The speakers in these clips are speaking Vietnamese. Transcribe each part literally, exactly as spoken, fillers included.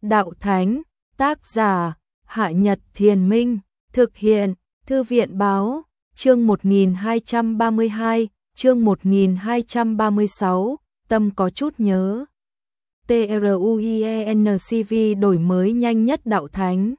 Đạo Thánh, tác giả, Hạ Nhật Thiền Minh, thực hiện, Thư viện Báo, chương một nghìn hai trăm ba mươi hai, chương một nghìn hai trăm ba mươi sáu, tâm có chút nhớ. TRUIENCV đổi mới nhanh nhất Đạo Thánh.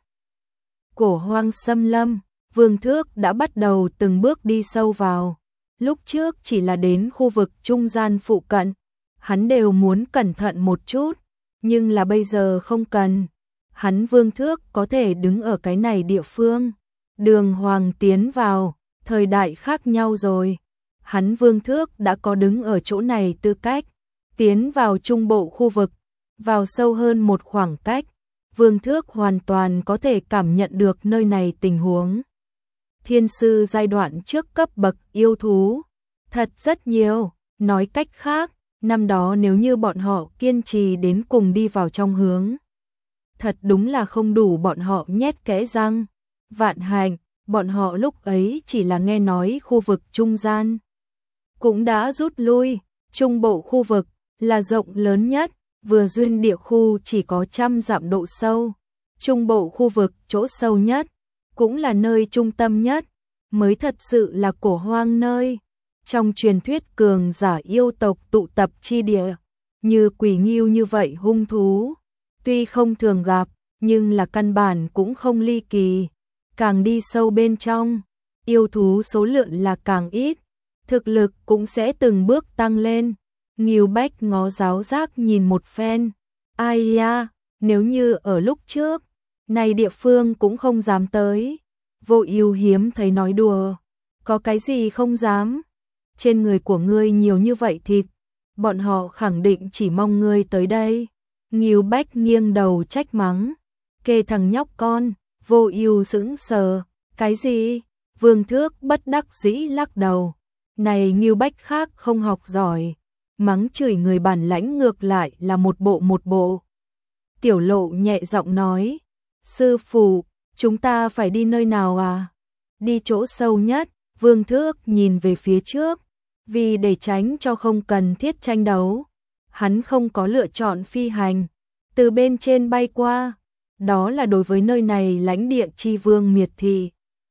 Cổ hoang xâm lâm, Vương Thước đã bắt đầu từng bước đi sâu vào. Lúc trước chỉ là đến khu vực trung gian phụ cận, hắn đều muốn cẩn thận một chút, nhưng là bây giờ không cần. Hắn Vương Thước có thể đứng ở cái này địa phương, đường hoàng tiến vào, thời đại khác nhau rồi. Hắn Vương Thước đã có đứng ở chỗ này tư cách, tiến vào trung bộ khu vực, vào sâu hơn một khoảng cách, Vương Thước hoàn toàn có thể cảm nhận được nơi này tình huống. Thiên sư giai đoạn trước cấp bậc yêu thú, thật rất nhiều, nói cách khác, năm đó nếu như bọn họ kiên trì đến cùng đi vào trong hướng, thật đúng là không đủ bọn họ nhét kẽ răng. Vạn hạnh, bọn họ lúc ấy chỉ là nghe nói khu vực trung gian cũng đã rút lui, trung bộ khu vực là rộng lớn nhất, vừa duyên địa khu chỉ có trăm dặm độ sâu, trung bộ khu vực chỗ sâu nhất, cũng là nơi trung tâm nhất, mới thật sự là cổ hoang nơi. Trong truyền thuyết cường giả yêu tộc tụ tập chi địa, như quỷ ngưu như vậy hung thú, tuy không thường gặp, nhưng là căn bản cũng không ly kỳ. Càng đi sâu bên trong, yêu thú số lượng là càng ít, thực lực cũng sẽ từng bước tăng lên. Ngưu Bách ngó giáo giác nhìn một phen, ai ya, nếu như ở lúc trước, này địa phương cũng không dám tới. Vô Ưu hiếm thấy nói đùa, có cái gì không dám, trên người của ngươi nhiều như vậy thịt, bọn họ khẳng định chỉ mong ngươi tới đây. Ngưu Bách nghiêng đầu trách mắng, kê thằng nhóc con. Vô Ưu sững sờ, cái gì? Vương Thước bất đắc dĩ lắc đầu, này Ngưu Bách khác không học giỏi, mắng chửi người bản lãnh ngược lại là một bộ một bộ. Tiểu Lộ nhẹ giọng nói, sư phụ, chúng ta phải đi nơi nào à? Đi chỗ sâu nhất. Vương Thước nhìn về phía trước, vì để tránh cho không cần thiết tranh đấu, hắn không có lựa chọn phi hành, từ bên trên bay qua. Đó là đối với nơi này lãnh địa chi vương miệt thị.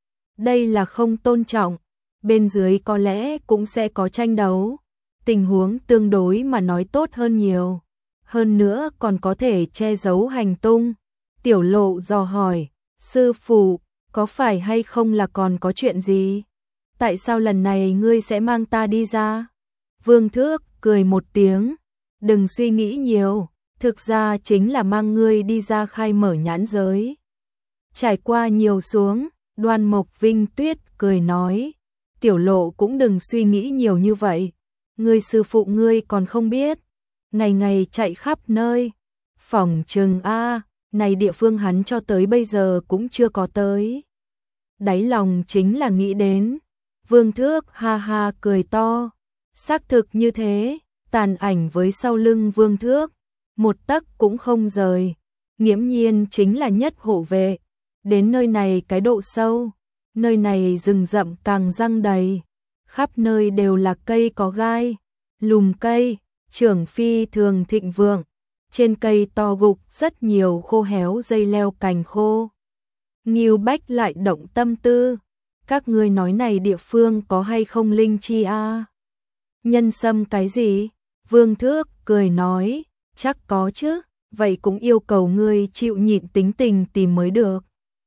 Đây là không tôn trọng, bên dưới có lẽ cũng sẽ có tranh đấu, tình huống tương đối mà nói tốt hơn nhiều, hơn nữa còn có thể che giấu hành tung. Tiểu Lộ dò hỏi, sư phụ, có phải hay không là còn có chuyện gì? Tại sao lần này ngươi sẽ mang ta đi ra? Vương Thước cười một tiếng, đừng suy nghĩ nhiều. Thực ra chính là mang ngươi đi ra khai mở nhãn giới. Trải qua nhiều xuống, Đoan Mộc Vinh Tuyết cười nói, Tiểu Lộ cũng đừng suy nghĩ nhiều như vậy. Ngươi sư phụ ngươi còn không biết, ngày ngày chạy khắp nơi. Phỏng chừng a, này địa phương hắn cho tới bây giờ cũng chưa có tới. Đáy lòng chính là nghĩ đến. Vương Thước ha ha cười to, xác thực như thế, tàn ảnh với sau lưng Vương Thước, một tấc cũng không rời, nghiễm nhiên chính là nhất hộ vệ. Đến nơi này cái độ sâu, nơi này rừng rậm càng răng đầy, khắp nơi đều là cây có gai, lùm cây, trưởng phi thường thịnh vượng, trên cây to gục rất nhiều khô héo dây leo cành khô. Ngưu Bách lại động tâm tư, các ngươi nói này địa phương có hay không linh chi a? À? Nhân sâm cái gì? Vương Thước cười nói, chắc có chứ, vậy cũng yêu cầu ngươi chịu nhịn tính tình tìm mới được.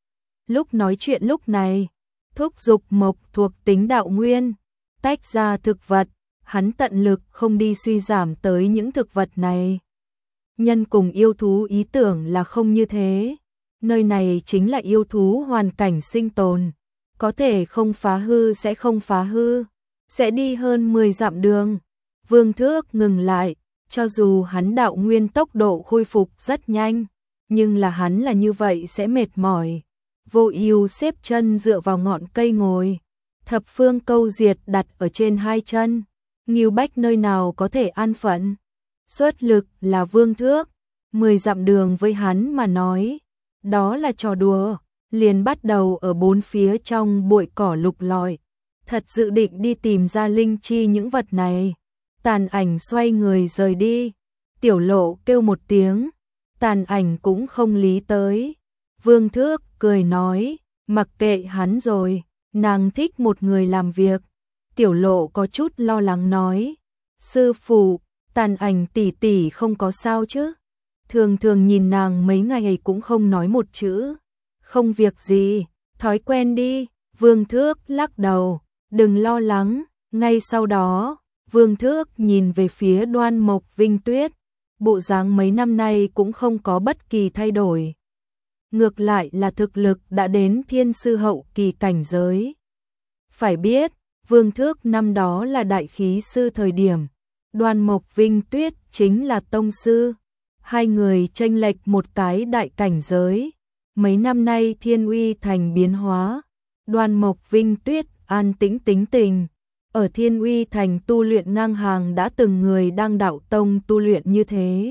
Lúc nói chuyện lúc này, thúc dục mộc thuộc tính đạo nguyên, tách ra thực vật, hắn tận lực không đi suy giảm tới những thực vật này. Nhân cùng yêu thú ý tưởng là không như thế, nơi này chính là yêu thú hoàn cảnh sinh tồn, có thể không phá hư sẽ không phá hư, sẽ đi hơn mười dặm đường. Vương Thước ngừng lại. Cho dù hắn đạo nguyên tốc độ khôi phục rất nhanh, nhưng là hắn là như vậy sẽ mệt mỏi. Vô Ưu xếp chân dựa vào ngọn cây ngồi, thập phương câu diệt đặt ở trên hai chân. Ngưu Bách nơi nào có thể an phận, xuất lực là Vương Thước, mười dặm đường với hắn mà nói, đó là trò đùa, liền bắt đầu ở bốn phía trong bụi cỏ lục lọi, thật dự định đi tìm ra linh chi những vật này. Tàn ảnh xoay người rời đi, Tiểu Lộ kêu một tiếng, Tàn Ảnh cũng không lý tới. Vương Thước cười nói, mặc kệ hắn rồi, nàng thích một người làm việc. Tiểu Lộ có chút lo lắng nói, sư phụ, Tàn Ảnh tỷ tỷ không có sao chứ? Thường thường nhìn nàng mấy ngày cũng không nói một chữ. Không việc gì, thói quen đi. Vương Thước lắc đầu, đừng lo lắng. Ngay sau đó, Vương Thước nhìn về phía Đoan Mộc Vinh Tuyết, bộ dáng mấy năm nay cũng không có bất kỳ thay đổi. Ngược lại là thực lực đã đến thiên sư hậu kỳ cảnh giới. Phải biết, Vương Thước năm đó là đại khí sư thời điểm, Đoan Mộc Vinh Tuyết chính là tông sư. Hai người chênh lệch một cái đại cảnh giới. Mấy năm nay Thiên Uy Thành biến hóa, Đoan Mộc Vinh Tuyết an tĩnh tính tình, ở Thiên Uy Thành tu luyện ngang hàng đã từng người đang đạo tông tu luyện như thế.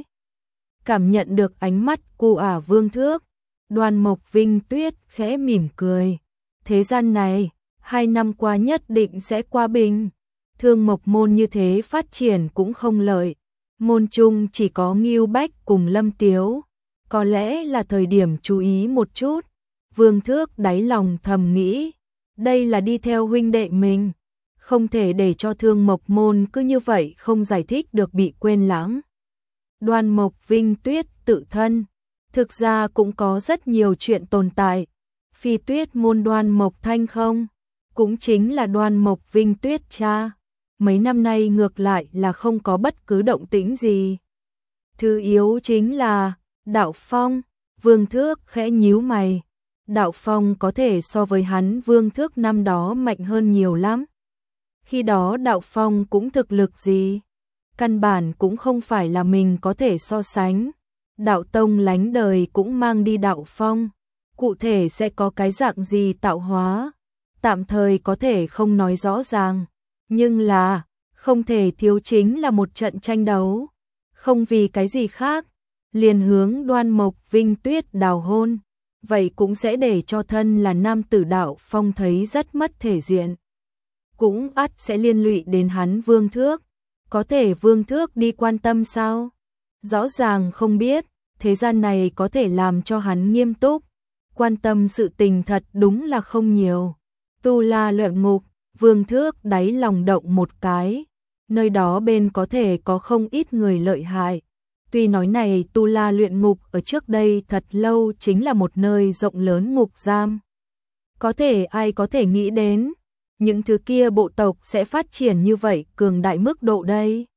Cảm nhận được ánh mắt của ả Vương Thước, Đoan Mộc Vinh Tuyết khẽ mỉm cười. Thế gian này, hai năm qua nhất định sẽ qua bình. Thương Mộc môn như thế phát triển cũng không lợi. Môn trung chỉ có Ngưu Bách cùng Lâm Tiếu. Có lẽ là thời điểm chú ý một chút. Vương Thước đáy lòng thầm nghĩ, đây là đi theo huynh đệ mình, không thể để cho Thương Mộc môn cứ như vậy không giải thích được bị quên lãng. Đoan Mộc Vinh Tuyết tự thân, thực ra cũng có rất nhiều chuyện tồn tại. Phi Tuyết môn Đoan Mộc Thanh không, cũng chính là Đoan Mộc Vinh Tuyết cha. Mấy năm nay ngược lại là không có bất cứ động tĩnh gì. Thứ yếu chính là Đạo Phong. Vương Thước khẽ nhíu mày. Đạo Phong có thể so với hắn Vương Thước năm đó mạnh hơn nhiều lắm. Khi đó Đạo Phong cũng thực lực gì? Căn bản cũng không phải là mình có thể so sánh. Đạo Tông lánh đời cũng mang đi Đạo Phong. Cụ thể sẽ có cái dạng gì tạo hóa? Tạm thời có thể không nói rõ ràng. Nhưng là, không thể thiếu chính là một trận tranh đấu. Không vì cái gì khác, liền hướng Đoan Mộc Vinh Tuyết đào hôn. Vậy cũng sẽ để cho thân là nam tử Đạo Phong thấy rất mất thể diện. Cũng ắt sẽ liên lụy đến hắn Vương Thước. Có thể Vương Thước đi quan tâm sao? Rõ ràng không biết, thế gian này có thể làm cho hắn nghiêm túc. Quan tâm sự tình thật đúng là không nhiều. Tu La Luyện Ngục, Vương Thước đáy lòng động một cái. Nơi đó bên có thể có không ít người lợi hại. Tuy nói này Tu La Luyện Ngục ở trước đây thật lâu chính là một nơi rộng lớn ngục giam. Có thể ai có thể nghĩ đến, những thứ kia bộ tộc sẽ phát triển như vậy cường đại mức độ đây.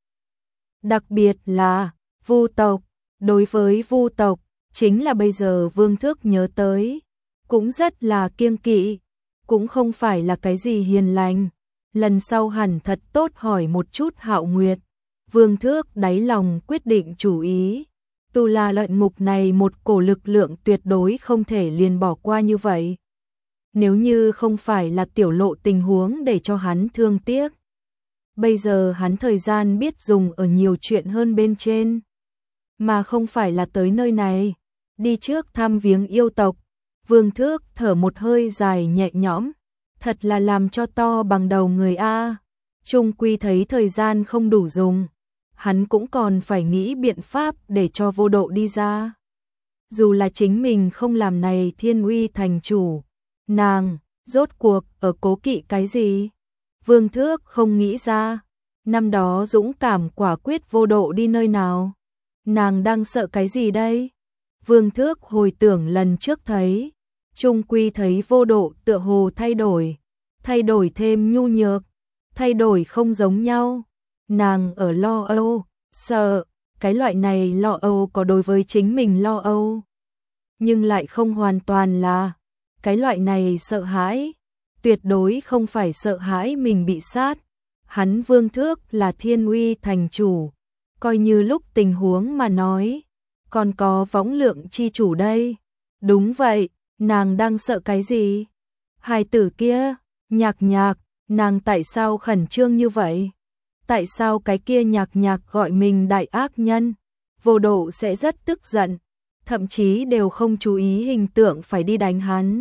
Đặc biệt là Vu tộc, đối với Vu tộc, chính là bây giờ Vương Thước nhớ tới, cũng rất là kiêng kỵ, cũng không phải là cái gì hiền lành. Lần sau hẳn thật tốt hỏi một chút Hạo Nguyệt. Vương Thước đáy lòng quyết định chủ ý. Tu La Luyện Ngục này một cổ lực lượng tuyệt đối không thể liền bỏ qua như vậy. Nếu như không phải là Tiểu Lộ tình huống để cho hắn thương tiếc. Bây giờ hắn thời gian biết dùng ở nhiều chuyện hơn bên trên. Mà không phải là tới nơi này. Đi trước thăm viếng yêu tộc. Vương Thước thở một hơi dài nhẹ nhõm. Thật là làm cho to bằng đầu người A. Trung quy thấy thời gian không đủ dùng. Hắn cũng còn phải nghĩ biện pháp để cho Vô Độ đi ra. Dù là chính mình không làm này Thiên Uy thành chủ. Nàng, rốt cuộc, ở cố kỵ cái gì? Vương Thước không nghĩ ra. Năm đó dũng cảm quả quyết Vô Độ đi nơi nào? Nàng đang sợ cái gì đây? Vương Thước hồi tưởng lần trước thấy. Trung quy thấy Vô Độ tựa hồ thay đổi. Thay đổi thêm nhu nhược. Thay đổi không giống nhau. Nàng ở lo âu, sợ. Cái loại này lo âu có đối với chính mình lo âu. Nhưng lại không hoàn toàn là. Cái loại này sợ hãi. Tuyệt đối không phải sợ hãi mình bị sát. Hắn Vương Thước là Thiên Uy thành chủ. Coi như lúc tình huống mà nói. Còn có võng lượng chi chủ đây. Đúng vậy, nàng đang sợ cái gì? Hài tử kia, Nhạc Nhạc, nàng tại sao khẩn trương như vậy? Tại sao cái kia Nhạc Nhạc gọi mình đại ác nhân? Vô Độ sẽ rất tức giận, thậm chí đều không chú ý hình tượng phải đi đánh hắn.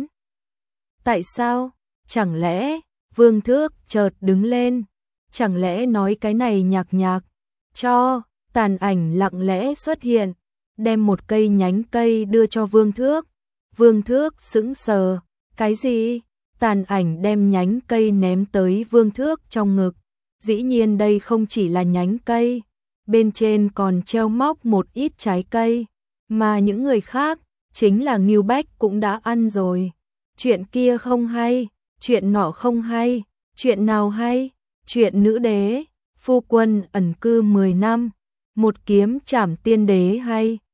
Tại sao? Chẳng lẽ, Vương Thước chợt đứng lên, chẳng lẽ nói cái này Nhạc Nhạc cho Tàn Ảnh lặng lẽ xuất hiện, đem một cây nhánh cây đưa cho Vương Thước. Vương Thước sững sờ, cái gì? Tàn ảnh đem nhánh cây ném tới Vương Thước trong ngực. Dĩ nhiên đây không chỉ là nhánh cây, bên trên còn treo móc một ít trái cây, mà những người khác, chính là Ngưu Bách cũng đã ăn rồi. Chuyện kia không hay, chuyện nọ không hay, chuyện nào hay? Chuyện nữ đế, phu quân ẩn cư mười năm, một kiếm trảm tiên đế hay.